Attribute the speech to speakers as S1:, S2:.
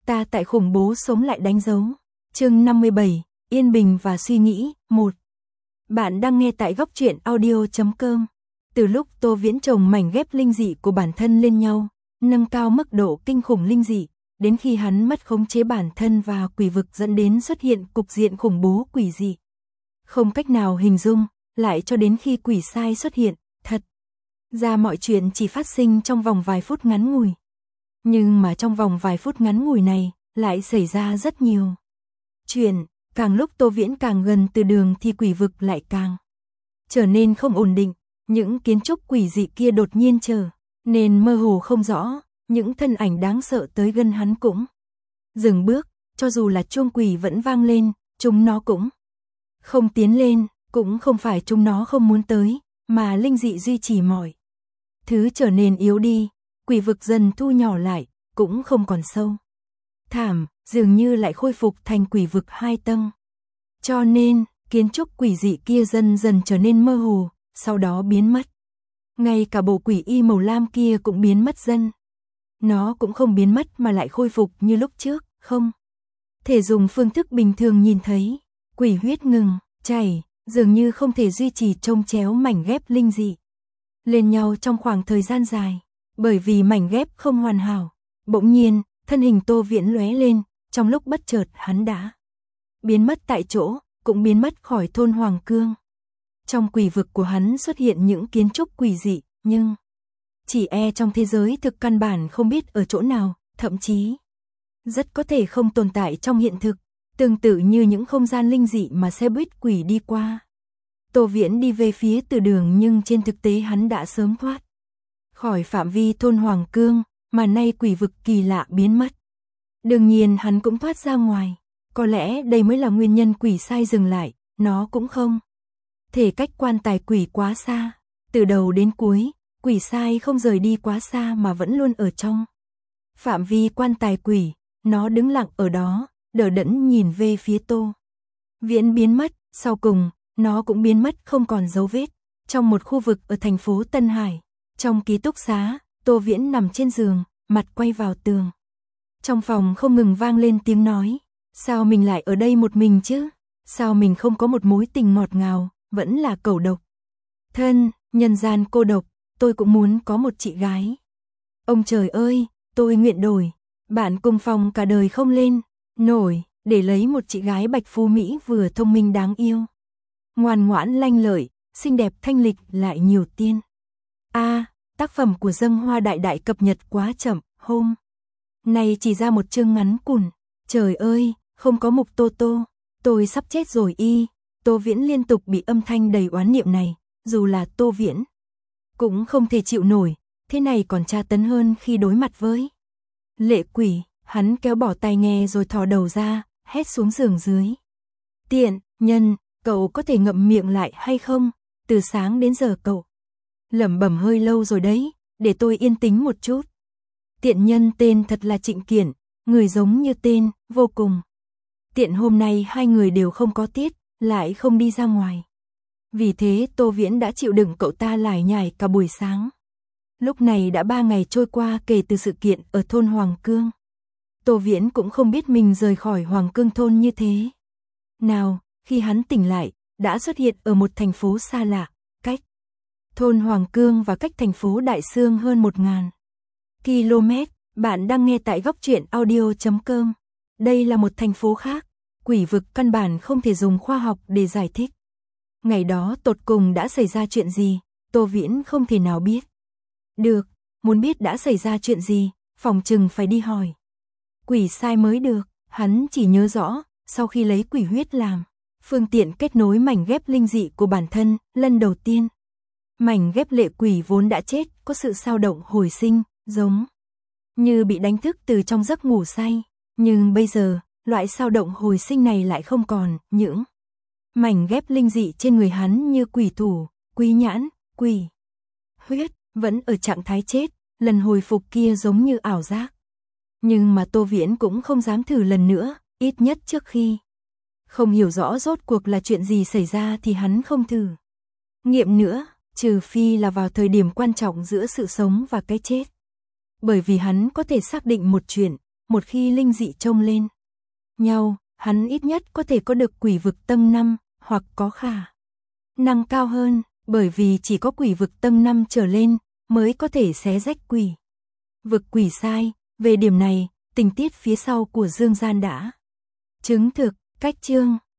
S1: Ta tại khủng bố sống lại đánh dấu. Chương 57, Yên bình và suy nghĩ, 1. Bạn đang nghe tại góc truyện audio.com. Từ lúc Tô Viễn chồng mảnh ghép linh dị của bản thân lên nhau, nâng cao mức độ kinh khủng linh dị, đến khi hắn mất khống chế bản thân và quỷ vực dẫn đến xuất hiện cục diện khủng bố quỷ dị. Không cách nào hình dung, lại cho đến khi quỷ sai xuất hiện, thật ra mọi chuyện chỉ phát sinh trong vòng vài phút ngắn ngủi. Nhưng mà trong vòng vài phút ngắn ngủi này, lại xảy ra rất nhiều chuyện. Càng lúc Tô Viễn càng gần từ đường thì quỷ vực lại càng trở nên không ổn định. Những kiến trúc quỷ dị kia đột nhiên trở nên mơ hồ không rõ, những thân ảnh đáng sợ tới gần hắn cũng dừng bước, cho dù là chuông quỷ vẫn vang lên, chúng nó cũng không tiến lên, cũng không phải chúng nó không muốn tới, mà linh dị duy trì mọi thứ trở nên yếu đi, quỷ vực dần thu nhỏ lại, cũng không còn sâu thảm, dường như lại khôi phục thành quỷ vực 2 tầng. Cho nên, kiến trúc quỷ dị kia dần dần trở nên mơ hồ, sau đó biến mất. Ngay cả bộ quỷ y màu lam kia cũng biến mất dần. Nó cũng không biến mất mà lại khôi phục như lúc trước, không thể dùng phương thức bình thường nhìn thấy. Quỷ huyết ngừng chảy, dường như không thể duy trì chồng chéo mảnh ghép linh dị lên nhau trong khoảng thời gian dài, bởi vì mảnh ghép không hoàn hảo. Bỗng nhiên, thân hình Tô Viễn lóe lên, trong lúc bất chợt hắn đã biến mất tại chỗ, cũng biến mất khỏi thôn Hoàng Cương. Trong quỷ vực của hắn xuất hiện những kiến trúc quỷ dị, nhưng chỉ trong thế giới thực căn bản không biết ở chỗ nào, thậm chí rất có thể không tồn tại trong hiện thực, tương tự như những không gian linh dị mà xe buýt quỷ đi qua. Tô Viễn đi về phía từ đường nhưng trên thực tế hắn đã sớm thoát khỏi phạm vi thôn Hoàng Cương, mà nay quỷ vực kỳ lạ biến mất. Đương nhiên hắn cũng thoát ra ngoài, có lẽ đây mới là nguyên nhân quỷ sai dừng lại, nó cũng không thể cách quan tài quỷ quá xa. Từ đầu đến cuối, quỷ sai không rời đi quá xa mà vẫn luôn ở trong phạm vi quan tài quỷ, nó đứng lặng ở đó, đờ đẫn nhìn về phía Tô Viễn biến mất, sau cùng, nó cũng biến mất không còn dấu vết. Trong một khu vực ở thành phố Tân Hải, trong ký túc xá, Tô Viễn nằm trên giường, mặt quay vào tường. Trong phòng không ngừng vang lên tiếng nói, sao mình lại ở đây một mình chứ? Sao mình không có một mối tình ngọt ngào, vẫn là cẩu độc thân, nhân gian cô độc, tôi cũng muốn có một chị gái. Ông trời ơi, tôi nguyện đổi bạn cùng phòng cả đời không lên nổi, để lấy một chị gái bạch phú Mỹ vừa thông minh đáng yêu, ngoan ngoãn lanh lợi, xinh đẹp thanh lịch lại nhiều tiên. Tác phẩm của Dâng Hoa Đại Đại cập nhật quá chậm, hôm nay chỉ ra một chương ngắn cùn. Trời ơi, không có Mục Tô Tô, tôi sắp chết rồi y. Tô Viễn liên tục bị âm thanh đầy oán niệm này, dù là Tô Viễn cũng không thể chịu nổi, thế này còn tra tấn hơn khi đối mặt với lệ quỷ. Hắn kéo bỏ tai nghe rồi thò đầu ra, hét xuống giường dưới. Tiện nhân, cậu có thể ngậm miệng lại hay không? Từ sáng đến giờ cậu lẩm bẩm hơi lâu rồi đấy, để tôi yên tĩnh một chút. Tiện nhân tên thật là Trịnh Kiện, người giống như tên, vô cùng tiện. Hôm nay hai người đều không có tiết, lại không đi ra ngoài. Vì thế Tô Viễn đã chịu đựng cậu ta lải nhải cả buổi sáng. Lúc này đã 3 ngày trôi qua kể từ sự kiện ở thôn Hoàng Cương. Tô Viễn cũng không biết mình rời khỏi Hoàng Cương thôn như thế nào, khi hắn tỉnh lại, đã xuất hiện ở một thành phố xa lạ, cách thôn Hoàng Cương và cách thành phố Đại Xương hơn 1000 km. Bạn đang nghe tại góc truyện audio.com. Đây là một thành phố khác, quỷ vực căn bản không thể dùng khoa học để giải thích. Ngày đó tột cùng đã xảy ra chuyện gì, Tô Viễn không thể nào biết được. Muốn biết đã xảy ra chuyện gì, phòng chừng phải đi hỏi quỷ sai mới được. Hắn chỉ nhớ rõ, sau khi lấy quỷ huyết làm phương tiện kết nối mảnh ghép linh dị của bản thân, lần đầu tiên mảnh ghép lệ quỷ vốn đã chết có sự dao động hồi sinh, giống như bị đánh thức từ trong giấc ngủ say. Nhưng bây giờ, loại dao động hồi sinh này lại không còn. Những mảnh ghép linh dị trên người hắn như quỷ thủ, quỷ nhãn, quỷ huyết, vẫn ở trạng thái chết. Lần hồi phục kia giống như ảo giác. Nhưng mà Tô Viễn cũng không dám thử lần nữa, ít nhất trước khi không hiểu rõ rốt cuộc là chuyện gì xảy ra thì hắn không thử nghiệm nữa, trừ phi là vào thời điểm quan trọng giữa sự sống và cái chết. Bởi vì hắn có thể xác định một chuyện, một khi linh dị trông lên nhau, hắn ít nhất có thể có được quỷ vực tầng 5, hoặc có khả năng cao hơn, bởi vì chỉ có quỷ vực tầng 5 trở lên mới có thể xé rách quỷ vực quỷ sai. Về điểm này, tình tiết phía sau của Dương Gian đã chứng thực. Cách chương